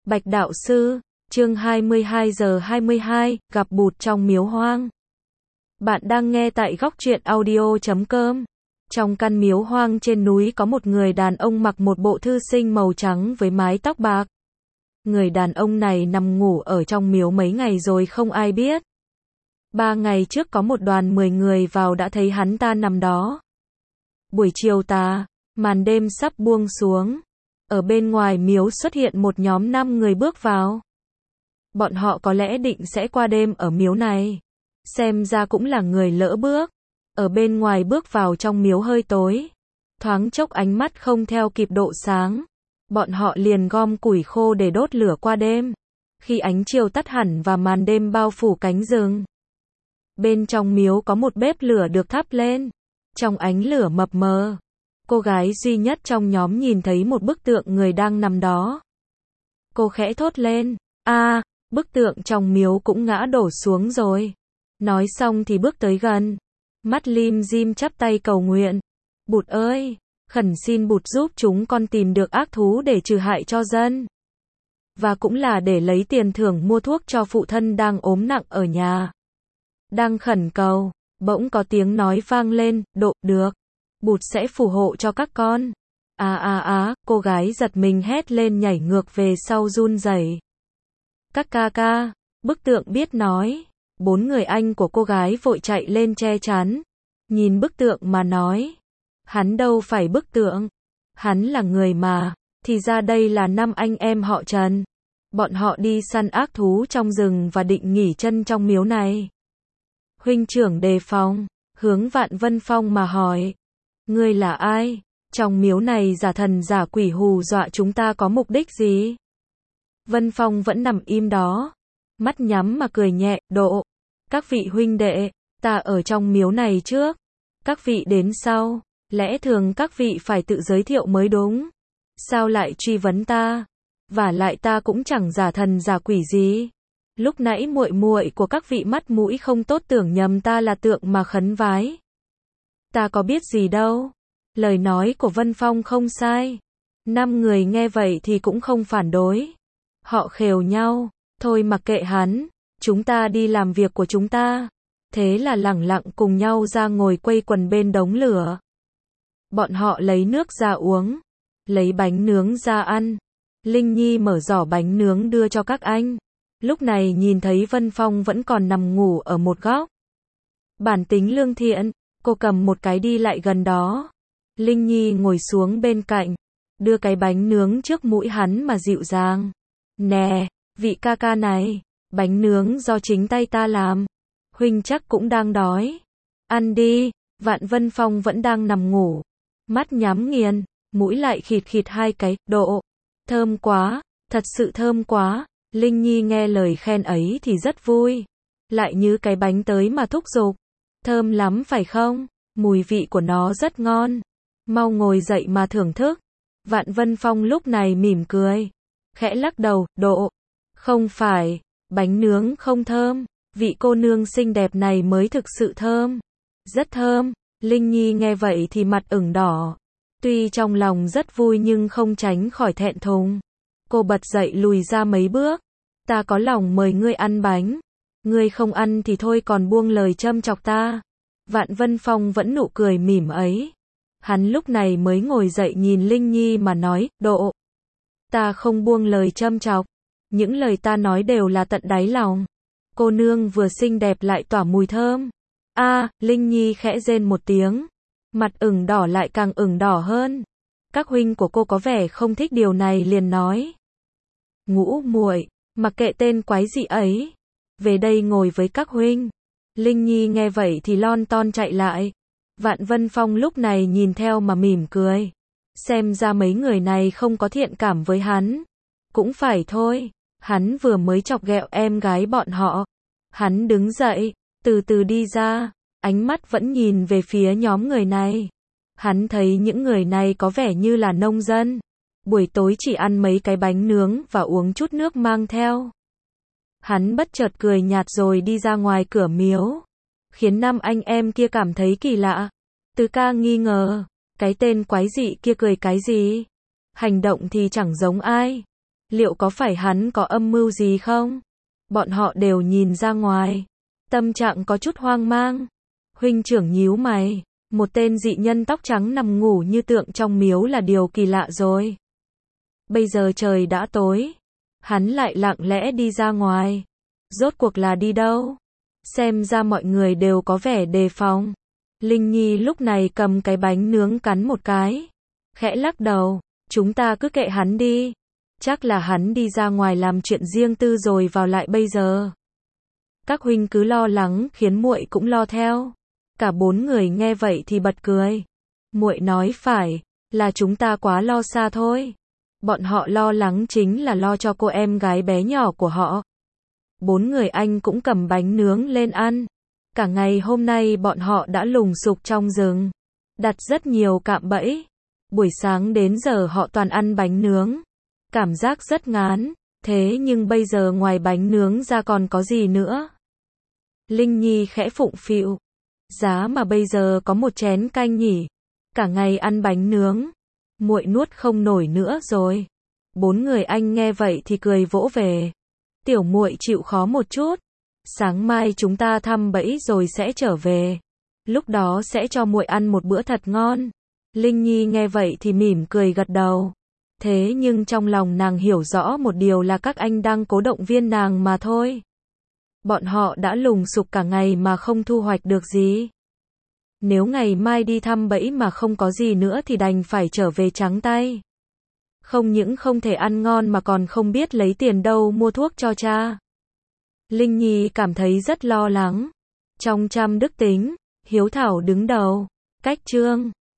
Bạch đạo sư, chương 22 giờ 22, gặp Bụt trong miếu hoang. Bạn đang nghe tại góc truyện audio.com. Trong căn miếu hoang trên núi có một người đàn ông mặc một bộ thư sinh màu trắng với mái tóc bạc. Người đàn ông này nằm ngủ ở trong miếu mấy ngày rồi không ai biết. 3 ngày trước có một đoàn 10 người vào đã thấy hắn ta nằm đó. Buổi chiều tà, màn đêm sắp buông xuống. Ở bên ngoài miếu xuất hiện một nhóm 5 người bước vào. Bọn họ có lẽ định sẽ qua đêm ở miếu này. Xem ra cũng là người lỡ bước. Ở bên ngoài bước vào trong miếu hơi tối. Thoáng chốc ánh mắt không theo kịp độ sáng. Bọn họ liền gom củi khô để đốt lửa qua đêm. Khi ánh chiều tắt hẳn và màn đêm bao phủ cánh rừng. Bên trong miếu có một bếp lửa được thắp lên. Trong ánh lửa mập mờ, cô gái duy nhất trong nhóm nhìn thấy một bức tượng người đang nằm đó. Cô khẽ thốt lên, bức tượng trong miếu cũng ngã đổ xuống rồi. Nói xong thì bước tới gần. Mắt lim dim chắp tay cầu nguyện. Bụt ơi, khẩn xin Bụt giúp chúng con tìm được ác thú để trừ hại cho dân. Và cũng là để lấy tiền thưởng mua thuốc cho phụ thân đang ốm nặng ở nhà. Đang khẩn cầu, bỗng có tiếng nói vang lên, được. Bụt sẽ phù hộ cho các con. Cô gái giật mình hét lên nhảy ngược về sau run rẩy. Các ca, bức tượng biết nói. 4 người anh của cô gái vội chạy lên che chắn. Nhìn bức tượng mà nói. Hắn đâu phải bức tượng. Hắn là người mà. Thì ra đây là 5 anh em họ Trần. Bọn họ đi săn ác thú trong rừng và định nghỉ chân trong miếu này. Huynh trưởng đề phòng, hướng Vạn Vân Phong mà hỏi. Ngươi là ai? Trong miếu này giả thần giả quỷ hù dọa chúng ta có mục đích gì? Vân Phong vẫn nằm im đó. Mắt nhắm mà cười nhẹ, Các vị huynh đệ, ta ở trong miếu này trước. Các vị đến sau. Lẽ thường các vị phải tự giới thiệu mới đúng. Sao lại truy vấn ta? Vả lại ta cũng chẳng giả thần giả quỷ gì. Lúc nãy muội của các vị mắt mũi không tốt tưởng nhầm ta là tượng mà khấn vái. Ta có biết gì đâu. Lời nói của Vân Phong không sai. 5 người nghe vậy thì cũng không phản đối. Họ khều nhau, thôi mặc kệ hắn, chúng ta đi làm việc của chúng ta. Thế là lẳng lặng cùng nhau ra ngồi quây quần bên đống lửa. Bọn họ lấy nước ra uống, lấy bánh nướng ra ăn. Linh Nhi mở giỏ bánh nướng đưa cho các anh. Lúc này nhìn thấy Vân Phong vẫn còn nằm ngủ ở một góc. Bản tính lương thiện, cô cầm một cái đi lại gần đó. Linh Nhi ngồi xuống bên cạnh, đưa cái bánh nướng trước mũi hắn mà dịu dàng. Nè, vị ca này, bánh nướng do chính tay ta làm. Huynh chắc cũng đang đói. Ăn đi. Vạn Vân Phong vẫn đang nằm ngủ. Mắt nhắm nghiền, mũi lại khịt khịt 2 cái, Thơm quá, thật sự thơm quá. Linh Nhi nghe lời khen ấy thì rất vui. Lại như cái bánh tới mà thúc giục. Thơm lắm phải không? Mùi vị của nó rất ngon. Mau ngồi dậy mà thưởng thức. Vạn Vân Phong lúc này mỉm cười. Khẽ lắc đầu, Không phải, bánh nướng không thơm. Vị cô nương xinh đẹp này mới thực sự thơm. Rất thơm. Linh Nhi nghe vậy thì mặt ửng đỏ. Tuy trong lòng rất vui nhưng không tránh khỏi thẹn thùng. Cô bật dậy lùi ra mấy bước. Ta có lòng mời ngươi ăn bánh. Ngươi không ăn thì thôi còn buông lời châm chọc ta. Vạn Vân Phong vẫn nụ cười mỉm ấy. Hắn lúc này mới ngồi dậy nhìn Linh Nhi mà nói, Ta không buông lời châm chọc. Những lời ta nói đều là tận đáy lòng. Cô nương vừa xinh đẹp lại tỏa mùi thơm. Linh Nhi khẽ rên một tiếng. Mặt ửng đỏ lại càng ửng đỏ hơn. Các huynh của cô có vẻ không thích điều này liền nói. Ngũ muội, mặc kệ tên quái dị ấy. Về đây ngồi với các huynh. Linh Nhi nghe vậy thì lon ton chạy lại. Vạn Vân Phong lúc này nhìn theo mà mỉm cười. Xem ra mấy người này không có thiện cảm với hắn. Cũng phải thôi, hắn vừa mới chọc ghẹo em gái bọn họ. Hắn đứng dậy, từ từ đi ra, ánh mắt vẫn nhìn về phía nhóm người này. Hắn thấy những người này có vẻ như là nông dân. Buổi tối chỉ ăn mấy cái bánh nướng và uống chút nước mang theo. Hắn bất chợt cười nhạt rồi đi ra ngoài cửa miếu. Khiến 5 anh em kia cảm thấy kỳ lạ. Tứ ca nghi ngờ. Cái tên quái dị kia cười cái gì? Hành động thì chẳng giống ai. Liệu có phải hắn có âm mưu gì không? Bọn họ đều nhìn ra ngoài. Tâm trạng có chút hoang mang. Huynh trưởng nhíu mày. Một tên dị nhân tóc trắng nằm ngủ như tượng trong miếu là điều kỳ lạ rồi. Bây giờ trời đã tối. Hắn lại lặng lẽ đi ra ngoài. Rốt cuộc là đi đâu? Xem ra mọi người đều có vẻ đề phòng. Linh Nhi lúc này cầm cái bánh nướng cắn một cái. Khẽ lắc đầu. Chúng ta cứ kệ hắn đi. Chắc là hắn đi ra ngoài làm chuyện riêng tư rồi vào lại bây giờ. Các huynh cứ lo lắng khiến muội cũng lo theo. Cả bốn người nghe vậy thì bật cười. Muội nói phải, là chúng ta quá lo xa thôi. Bọn họ lo lắng chính là lo cho cô em gái bé nhỏ của họ. Bốn người anh cũng cầm bánh nướng lên ăn. Cả ngày hôm nay bọn họ đã lùng sục trong rừng, đặt rất nhiều cạm bẫy. Buổi sáng đến giờ họ toàn ăn bánh nướng. Cảm giác rất ngán, thế nhưng bây giờ ngoài bánh nướng ra còn có gì nữa? Linh Nhi khẽ phụng phịu. Giá mà bây giờ có một chén canh nhỉ? Cả ngày ăn bánh nướng, muội nuốt không nổi nữa rồi. Bốn người anh nghe vậy thì cười vỗ về. Tiểu muội chịu khó một chút. Sáng mai chúng ta thăm bẫy rồi sẽ trở về. Lúc đó sẽ cho muội ăn một bữa thật ngon. Linh Nhi nghe vậy thì mỉm cười gật đầu. Thế nhưng trong lòng nàng hiểu rõ một điều là các anh đang cố động viên nàng mà thôi. Bọn họ đã lùng sục cả ngày mà không thu hoạch được gì. Nếu ngày mai đi thăm bẫy mà không có gì nữa thì đành phải trở về trắng tay. Không những không thể ăn ngon mà còn không biết lấy tiền đâu mua thuốc cho cha. Linh Nhi cảm thấy rất lo lắng. Trong trăm đức tính, hiếu thảo đứng đầu. Cách chương